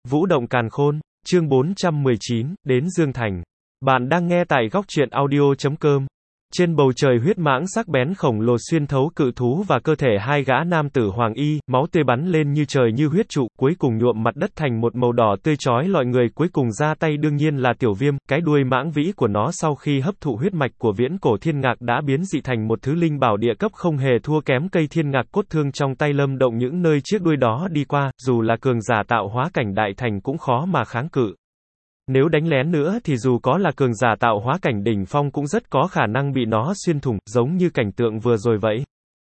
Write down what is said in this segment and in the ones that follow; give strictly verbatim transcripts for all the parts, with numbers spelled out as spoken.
Vũ động càn khôn, chương bốn trăm mười chín, đến Dương Thành. Bạn đang nghe tại góc truyện audio chấm com. Trên bầu trời huyết mãng sắc bén khổng lồ xuyên thấu cự thú và cơ thể hai gã nam tử hoàng y, máu tươi bắn lên như trời như huyết trụ, cuối cùng nhuộm mặt đất thành một màu đỏ tươi chói lọi người cuối cùng ra tay đương nhiên là Tiểu Viêm, cái đuôi mãng vĩ của nó sau khi hấp thụ huyết mạch của viễn cổ thiên ngạc đã biến dị thành một thứ linh bảo địa cấp không hề thua kém cây thiên ngạc cốt thương trong tay Lâm Động những nơi chiếc đuôi đó đi qua, dù là cường giả tạo hóa cảnh đại thành cũng khó mà kháng cự. Nếu đánh lén nữa thì dù có là cường giả tạo hóa cảnh đỉnh phong cũng rất có khả năng bị nó xuyên thủng, giống như cảnh tượng vừa rồi vậy.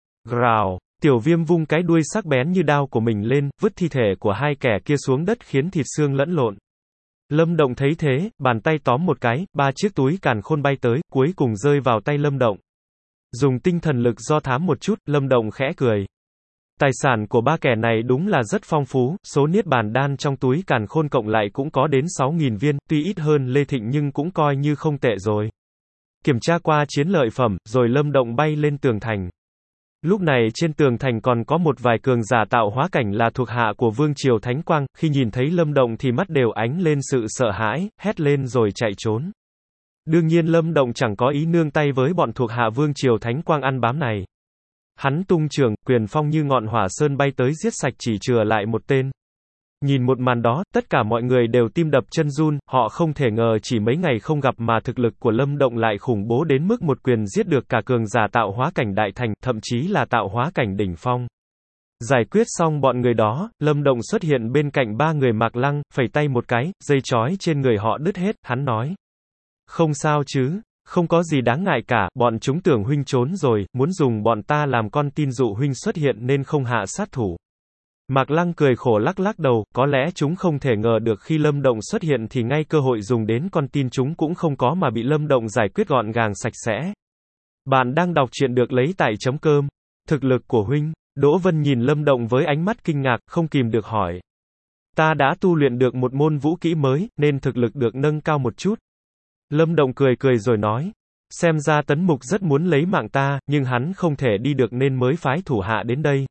Gào, Tiểu Viêm vung cái đuôi sắc bén như đao của mình lên, vứt thi thể của hai kẻ kia xuống đất khiến thịt xương lẫn lộn. Lâm Động thấy thế, bàn tay tóm một cái, ba chiếc túi càn khôn bay tới, cuối cùng rơi vào tay Lâm Động. Dùng tinh thần lực do thám một chút, Lâm Động khẽ cười. Tài sản của ba kẻ này đúng là rất phong phú, số niết bàn đan trong túi càn khôn cộng lại cũng có đến sáu nghìn viên, tuy ít hơn Lê Thịnh nhưng cũng coi như không tệ rồi. Kiểm tra qua chiến lợi phẩm, rồi Lâm Động bay lên tường thành. Lúc này trên tường thành còn có một vài cường giả tạo hóa cảnh là thuộc hạ của Vương Triều Thánh Quang, khi nhìn thấy Lâm Động thì mắt đều ánh lên sự sợ hãi, hét lên rồi chạy trốn. Đương nhiên Lâm Động chẳng có ý nương tay với bọn thuộc hạ Vương Triều Thánh Quang ăn bám này. Hắn tung trường, quyền phong như ngọn hỏa sơn bay tới giết sạch chỉ chừa lại một tên. Nhìn một màn đó, tất cả mọi người đều tim đập chân run, họ không thể ngờ chỉ mấy ngày không gặp mà thực lực của Lâm Động lại khủng bố đến mức một quyền giết được cả cường giả tạo hóa cảnh đại thành, thậm chí là tạo hóa cảnh đỉnh phong. Giải quyết xong bọn người đó, Lâm Động xuất hiện bên cạnh ba người Mạc Lăng, phẩy tay một cái, dây chói trên người họ đứt hết, hắn nói. Không sao chứ. Không có gì đáng ngại cả, bọn chúng tưởng huynh trốn rồi, muốn dùng bọn ta làm con tin dụ huynh xuất hiện nên không hạ sát thủ. Mạc Lăng cười khổ lắc lắc đầu, có lẽ chúng không thể ngờ được khi Lâm Động xuất hiện thì ngay cơ hội dùng đến con tin chúng cũng không có mà bị Lâm Động giải quyết gọn gàng sạch sẽ. Bạn đang đọc truyện được lấy tại chấm com. Thực lực của huynh, Đỗ Vân nhìn Lâm Động với ánh mắt kinh ngạc, không kìm được hỏi. Ta đã tu luyện được một môn vũ kỹ mới, nên thực lực được nâng cao một chút. Lâm Động cười cười rồi nói, xem ra Tấn Mục rất muốn lấy mạng ta, nhưng hắn không thể đi được nên mới phái thủ hạ đến đây.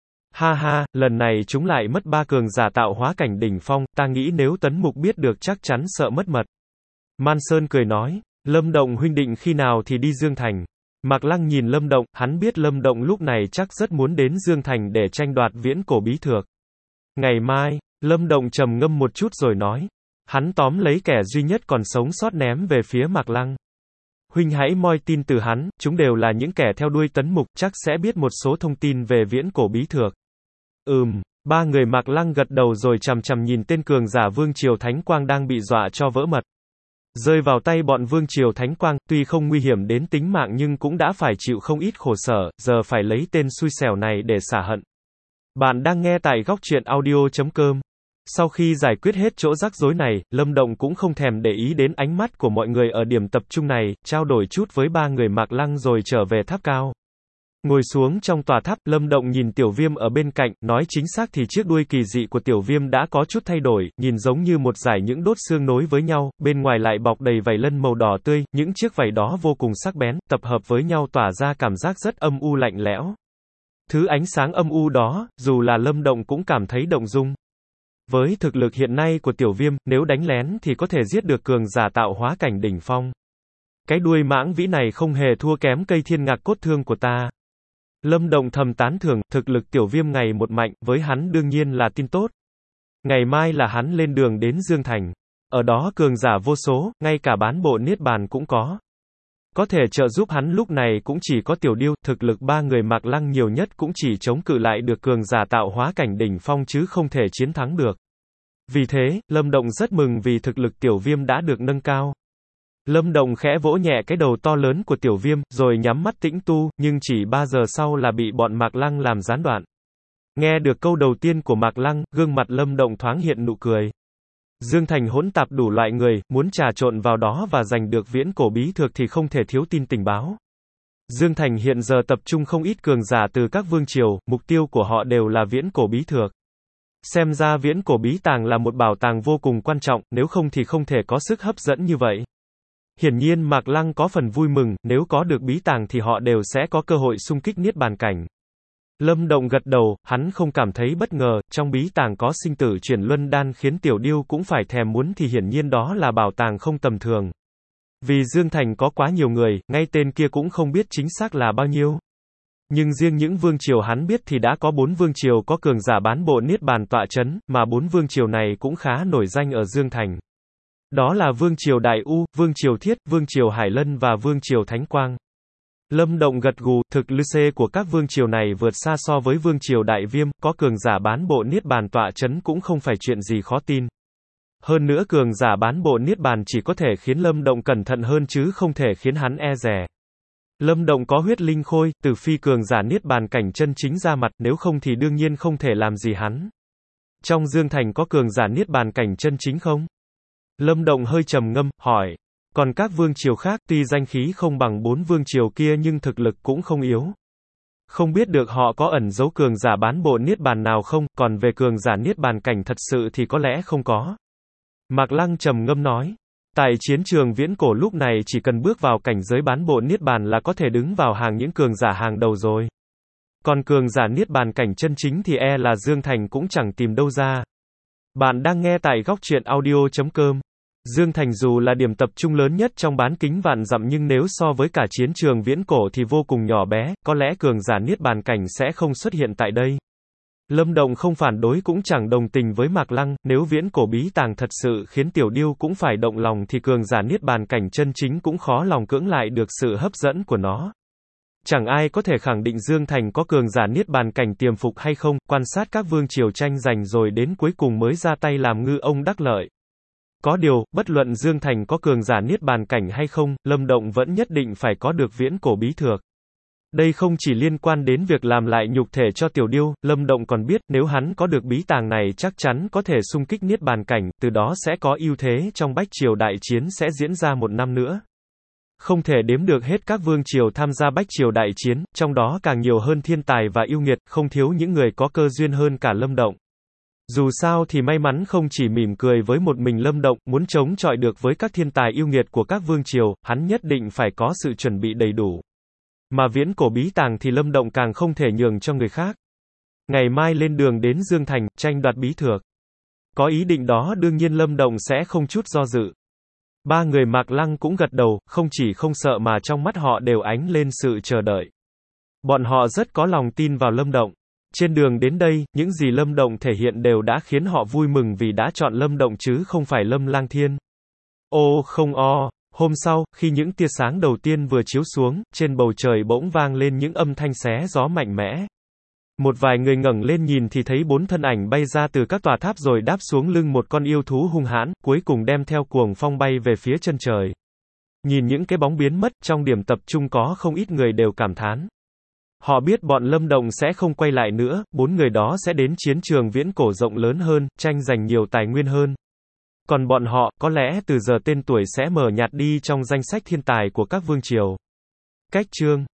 Ha ha, lần này chúng lại mất ba cường giả tạo hóa cảnh đỉnh phong, ta nghĩ nếu Tấn Mục biết được chắc chắn sợ mất mật. Man Sơn cười nói, Lâm Động huynh định khi nào thì đi Dương Thành. Mạc Lăng nhìn Lâm Động, hắn biết Lâm Động lúc này chắc rất muốn đến Dương Thành để tranh đoạt viễn cổ bí thược. Ngày mai, Lâm Động trầm ngâm một chút rồi nói. Hắn tóm lấy kẻ duy nhất còn sống sót ném về phía Mạc Lăng. Huynh hãy moi tin từ hắn, chúng đều là những kẻ theo đuôi Tấn Mục, chắc sẽ biết một số thông tin về viễn cổ bí thược. Ừm, ba người Mạc Lăng gật đầu rồi chằm chằm nhìn tên cường giả Vương Triều Thánh Quang đang bị dọa cho vỡ mật. Rơi vào tay bọn Vương Triều Thánh Quang, tuy không nguy hiểm đến tính mạng nhưng cũng đã phải chịu không ít khổ sở, giờ phải lấy tên xui xẻo này để xả hận. Bạn đang nghe tại góc truyện audio chấm com. Sau khi giải quyết hết chỗ rắc rối này, Lâm Động cũng không thèm để ý đến ánh mắt của mọi người ở điểm tập trung này, trao đổi chút với ba người Mạc Lăng rồi trở về tháp cao. Ngồi xuống trong tòa tháp, Lâm Động nhìn Tiểu Viêm ở bên cạnh, nói chính xác thì chiếc đuôi kỳ dị của Tiểu Viêm đã có chút thay đổi, nhìn giống như một dải những đốt xương nối với nhau, bên ngoài lại bọc đầy vảy lân màu đỏ tươi, những chiếc vảy đó vô cùng sắc bén, tập hợp với nhau tỏa ra cảm giác rất âm u lạnh lẽo. Thứ ánh sáng âm u đó, dù là Lâm Động cũng cảm thấy động dung. Với thực lực hiện nay của Tiểu Viêm, nếu đánh lén thì có thể giết được cường giả tạo hóa cảnh đỉnh phong. Cái đuôi mãng vĩ này không hề thua kém cây thiên ngạc cốt thương của ta. Lâm Động thầm tán thưởng, thực lực Tiểu Viêm ngày một mạnh, với hắn đương nhiên là tin tốt. Ngày mai là hắn lên đường đến Dương Thành. Ở đó cường giả vô số, ngay cả bán bộ niết bàn cũng có. Có thể trợ giúp hắn lúc này cũng chỉ có Tiểu Điêu, thực lực ba người Mạc Lăng nhiều nhất cũng chỉ chống cự lại được cường giả tạo hóa cảnh đỉnh phong chứ không thể chiến thắng được. Vì thế, Lâm Động rất mừng vì thực lực Tiểu Viêm đã được nâng cao. Lâm Động khẽ vỗ nhẹ cái đầu to lớn của Tiểu Viêm, rồi nhắm mắt tĩnh tu, nhưng chỉ ba giờ sau là bị bọn Mạc Lăng làm gián đoạn. Nghe được câu đầu tiên của Mạc Lăng, gương mặt Lâm Động thoáng hiện nụ cười. Dương Thành hỗn tạp đủ loại người, muốn trà trộn vào đó và giành được viễn cổ bí thược thì không thể thiếu tin tình báo. Dương Thành hiện giờ tập trung không ít cường giả từ các vương triều, mục tiêu của họ đều là viễn cổ bí thược. Xem ra viễn cổ bí tàng là một bảo tàng vô cùng quan trọng, nếu không thì không thể có sức hấp dẫn như vậy. Hiển nhiên Mạc Lăng có phần vui mừng, nếu có được bí tàng thì họ đều sẽ có cơ hội xung kích niết bàn cảnh. Lâm Động gật đầu, hắn không cảm thấy bất ngờ, trong bí tàng có sinh tử chuyển luân đan khiến Tiểu Điêu cũng phải thèm muốn thì hiển nhiên đó là bảo tàng không tầm thường. Vì Dương Thành có quá nhiều người, ngay tên kia cũng không biết chính xác là bao nhiêu. Nhưng riêng những vương triều hắn biết thì đã có bốn vương triều có cường giả bán bộ niết bàn tọa chấn, mà bốn vương triều này cũng khá nổi danh ở Dương Thành. Đó là vương triều Đại U, vương triều Thiết, vương triều Hải Lân và vương triều Thánh Quang. Lâm Động gật gù, thực lực của các vương triều này vượt xa so với vương triều Đại Viêm, có cường giả bán bộ niết bàn tọa chấn cũng không phải chuyện gì khó tin. Hơn nữa cường giả bán bộ niết bàn chỉ có thể khiến Lâm Động cẩn thận hơn chứ không thể khiến hắn e dè. Lâm Động có huyết linh khôi, từ phi cường giả niết bàn cảnh chân chính ra mặt, nếu không thì đương nhiên không thể làm gì hắn. Trong Dương Thành có cường giả niết bàn cảnh chân chính không? Lâm Động hơi trầm ngâm, hỏi. Còn các vương triều khác, tuy danh khí không bằng bốn vương triều kia nhưng thực lực cũng không yếu. Không biết được họ có ẩn giấu cường giả bán bộ niết bàn nào không, còn về cường giả niết bàn cảnh thật sự thì có lẽ không có. Mạc Lăng trầm ngâm nói. Tại chiến trường viễn cổ lúc này chỉ cần bước vào cảnh giới bán bộ niết bàn là có thể đứng vào hàng những cường giả hàng đầu rồi. Còn cường giả niết bàn cảnh chân chính thì e là Dương Thành cũng chẳng tìm đâu ra. Bạn đang nghe tại góc truyện audio chấm com. Dương Thành dù là điểm tập trung lớn nhất trong bán kính vạn dặm nhưng nếu so với cả chiến trường viễn cổ thì vô cùng nhỏ bé, có lẽ cường giả niết bàn cảnh sẽ không xuất hiện tại đây. Lâm Động không phản đối cũng chẳng đồng tình với Mạc Lăng, nếu viễn cổ bí tàng thật sự khiến Tiểu Điêu cũng phải động lòng thì cường giả niết bàn cảnh chân chính cũng khó lòng cưỡng lại được sự hấp dẫn của nó. Chẳng ai có thể khẳng định Dương Thành có cường giả niết bàn cảnh tiềm phục hay không, quan sát các vương triều tranh giành rồi đến cuối cùng mới ra tay làm ngư ông đắc lợi. Có điều, bất luận Dương Thành có cường giả niết bàn cảnh hay không, Lâm Động vẫn nhất định phải có được viễn cổ bí thược. Đây không chỉ liên quan đến việc làm lại nhục thể cho Tiểu Điêu, Lâm Động còn biết nếu hắn có được bí tàng này chắc chắn có thể xung kích niết bàn cảnh, từ đó sẽ có ưu thế trong bách triều đại chiến sẽ diễn ra một năm nữa. Không thể đếm được hết các vương triều tham gia bách triều đại chiến, trong đó càng nhiều hơn thiên tài và yêu nghiệt, không thiếu những người có cơ duyên hơn cả Lâm Động. Dù sao thì may mắn không chỉ mỉm cười với một mình Lâm Động, muốn chống chọi được với các thiên tài yêu nghiệt của các vương triều, hắn nhất định phải có sự chuẩn bị đầy đủ. Mà viễn cổ bí tàng thì Lâm Động càng không thể nhường cho người khác. Ngày mai lên đường đến Dương Thành, tranh đoạt bí thược. Có ý định đó đương nhiên Lâm Động sẽ không chút do dự. Ba người Mạc Lăng cũng gật đầu, không chỉ không sợ mà trong mắt họ đều ánh lên sự chờ đợi. Bọn họ rất có lòng tin vào Lâm Động. Trên đường đến đây, những gì Lâm Động thể hiện đều đã khiến họ vui mừng vì đã chọn Lâm Động chứ không phải Lâm Lang Thiên. Ô không o, hôm sau, khi những tia sáng đầu tiên vừa chiếu xuống, trên bầu trời bỗng vang lên những âm thanh xé gió mạnh mẽ. Một vài người ngẩng lên nhìn thì thấy bốn thân ảnh bay ra từ các tòa tháp rồi đáp xuống lưng một con yêu thú hung hãn, cuối cùng đem theo cuồng phong bay về phía chân trời. Nhìn những cái bóng biến mất, trong điểm tập trung có không ít người đều cảm thán. Họ biết bọn Lâm Động sẽ không quay lại nữa, bốn người đó sẽ đến chiến trường viễn cổ rộng lớn hơn, tranh giành nhiều tài nguyên hơn. Còn bọn họ, có lẽ từ giờ tên tuổi sẽ mờ nhạt đi trong danh sách thiên tài của các vương triều. Cách chương